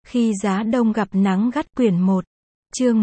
Khi giá đông gặp nắng gắt quyển 1. Chương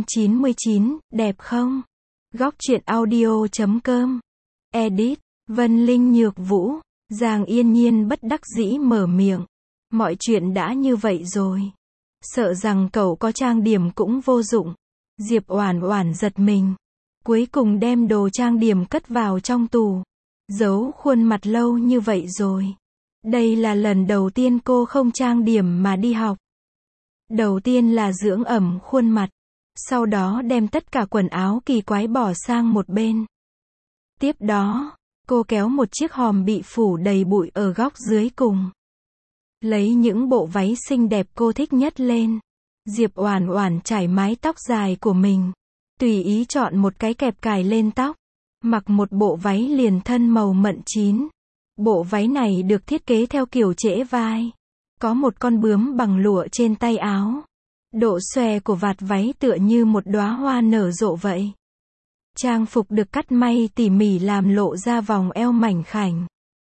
199, đẹp không? Góc truyện audio.com. Edit, Vân Linh Nhược Vũ. Giang Yên Nhiên bất đắc dĩ mở miệng. Mọi chuyện đã như vậy rồi. Sợ rằng cậu có trang điểm cũng vô dụng. Diệp Oản Oản giật mình. Cuối cùng đem đồ trang điểm cất vào trong tủ. Giấu khuôn mặt lâu như vậy rồi. Đây là lần đầu tiên cô không trang điểm mà đi học. Đầu tiên là dưỡng ẩm khuôn mặt. Sau đó đem tất cả quần áo kỳ quái bỏ sang một bên. Tiếp đó, cô kéo một chiếc hòm bị phủ đầy bụi ở góc dưới cùng. Lấy những bộ váy xinh đẹp cô thích nhất lên. Diệp Oản Oản chải mái tóc dài của mình. Tùy ý chọn một cái kẹp cài lên tóc. Mặc một bộ váy liền thân màu mận chín. Bộ váy này được thiết kế theo kiểu trễ vai. Có một con bướm bằng lụa trên tay áo. Độ xòe của vạt váy tựa như một đóa hoa nở rộ vậy. Trang phục được cắt may tỉ mỉ làm lộ ra vòng eo mảnh khảnh.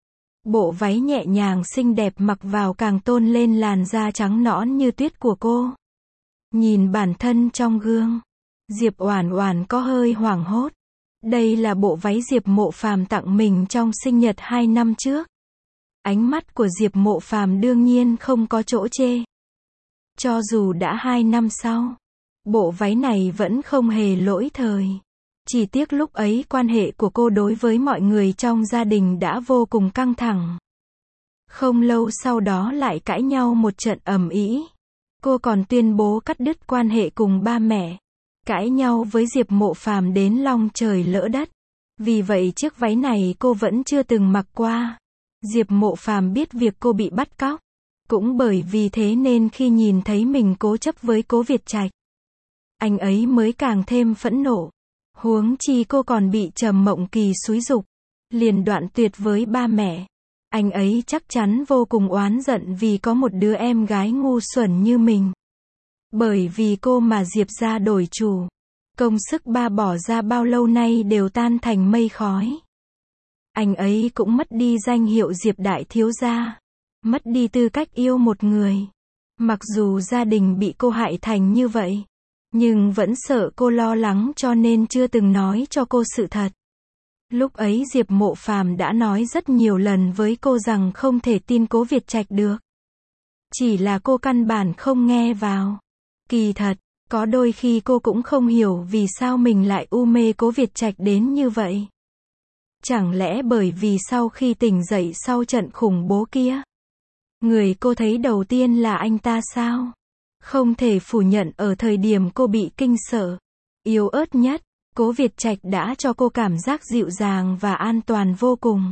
Bộ váy nhẹ nhàng xinh đẹp mặc vào càng tôn lên làn da trắng nõn như tuyết của cô. Nhìn bản thân trong gương, Diệp Oản Oản có hơi hoảng hốt. Đây là bộ váy Diệp Mộ Phàm tặng mình trong sinh nhật 2 năm trước. Ánh mắt của Diệp Mộ Phàm đương nhiên không có chỗ chê. Cho dù đã 2 năm sau, bộ váy này vẫn không hề lỗi thời. Chỉ tiếc lúc ấy quan hệ của cô đối với mọi người trong gia đình đã vô cùng căng thẳng. Không lâu sau đó lại cãi nhau một trận ầm ĩ. Cô còn tuyên bố cắt đứt quan hệ cùng ba mẹ. Cãi nhau với Diệp Mộ Phàm đến long trời lỡ đất. Vì vậy chiếc váy này cô vẫn chưa từng mặc qua. Diệp Mộ Phàm biết việc cô bị bắt cóc. Cũng bởi vì thế nên khi nhìn thấy mình cố chấp với Cố Việt Trạch, anh ấy mới càng thêm phẫn nộ. Huống chi cô còn bị Trầm Mộng Kỳ xúi giục, liền đoạn tuyệt với ba mẹ. Anh ấy chắc chắn vô cùng oán giận vì có một đứa em gái ngu xuẩn như mình. Bởi vì cô mà Diệp gia đổi chủ. Công sức ba bỏ ra bao lâu nay đều tan thành mây khói. Anh ấy cũng mất đi danh hiệu Diệp đại thiếu gia. Mất đi tư cách yêu một người. Mặc dù gia đình bị cô hại thành như vậy, nhưng vẫn sợ cô lo lắng cho nên chưa từng nói cho cô sự thật. Lúc ấy Diệp Mộ Phàm đã nói rất nhiều lần với cô rằng không thể tin Cố Việt Trạch được. Chỉ là cô căn bản không nghe vào. Kỳ thật, có đôi khi cô cũng không hiểu vì sao mình lại u mê Cố Việt Trạch đến như vậy. Chẳng lẽ bởi vì sau khi tỉnh dậy sau trận khủng bố kia, người cô thấy đầu tiên là anh ta sao? Không thể phủ nhận ở thời điểm cô bị kinh sợ, yếu ớt nhất, Cố Việt Trạch đã cho cô cảm giác dịu dàng và an toàn vô cùng.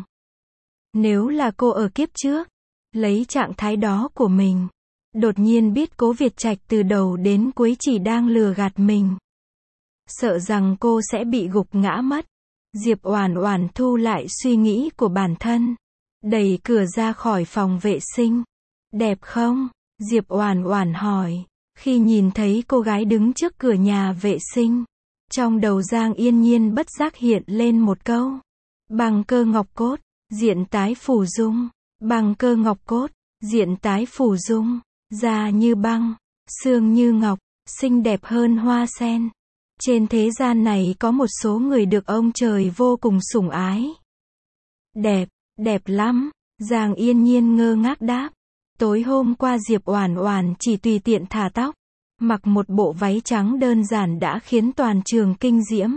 Nếu là cô ở kiếp trước, lấy trạng thái đó của mình, đột nhiên biết Cố Việt Trạch từ đầu đến cuối chỉ đang lừa gạt mình, sợ rằng cô sẽ bị gục ngã mất. Diệp Oản Oản thu lại suy nghĩ của bản thân, đẩy cửa ra khỏi phòng vệ sinh. Đẹp không? Diệp Oản Oản hỏi, khi nhìn thấy cô gái đứng trước cửa nhà vệ sinh. Trong đầu Giang Yên Nhiên bất giác hiện lên một câu. Bằng cơ ngọc cốt, diện tái phủ dung. Bằng cơ ngọc cốt, diện tái phủ dung. Da như băng, xương như ngọc, xinh đẹp hơn hoa sen. Trên thế gian này có một số người được ông trời vô cùng sủng ái. Đẹp, đẹp lắm. Giang Yên Nhiên ngơ ngác đáp. Tối hôm qua Diệp Oản Oản chỉ tùy tiện thả tóc, mặc một bộ váy trắng đơn giản đã khiến toàn trường kinh diễm.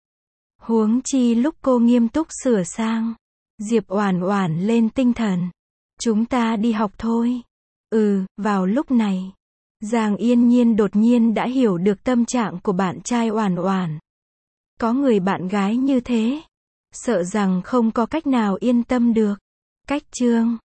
Huống chi lúc cô nghiêm túc sửa sang, Diệp Oản Oản lên tinh thần. Chúng ta đi học thôi. Vào lúc này, Giang Yên Nhiên đột nhiên đã hiểu được tâm trạng của bạn trai Oản Oản. Có người bạn gái như thế, sợ rằng không có cách nào yên tâm được. Cách chương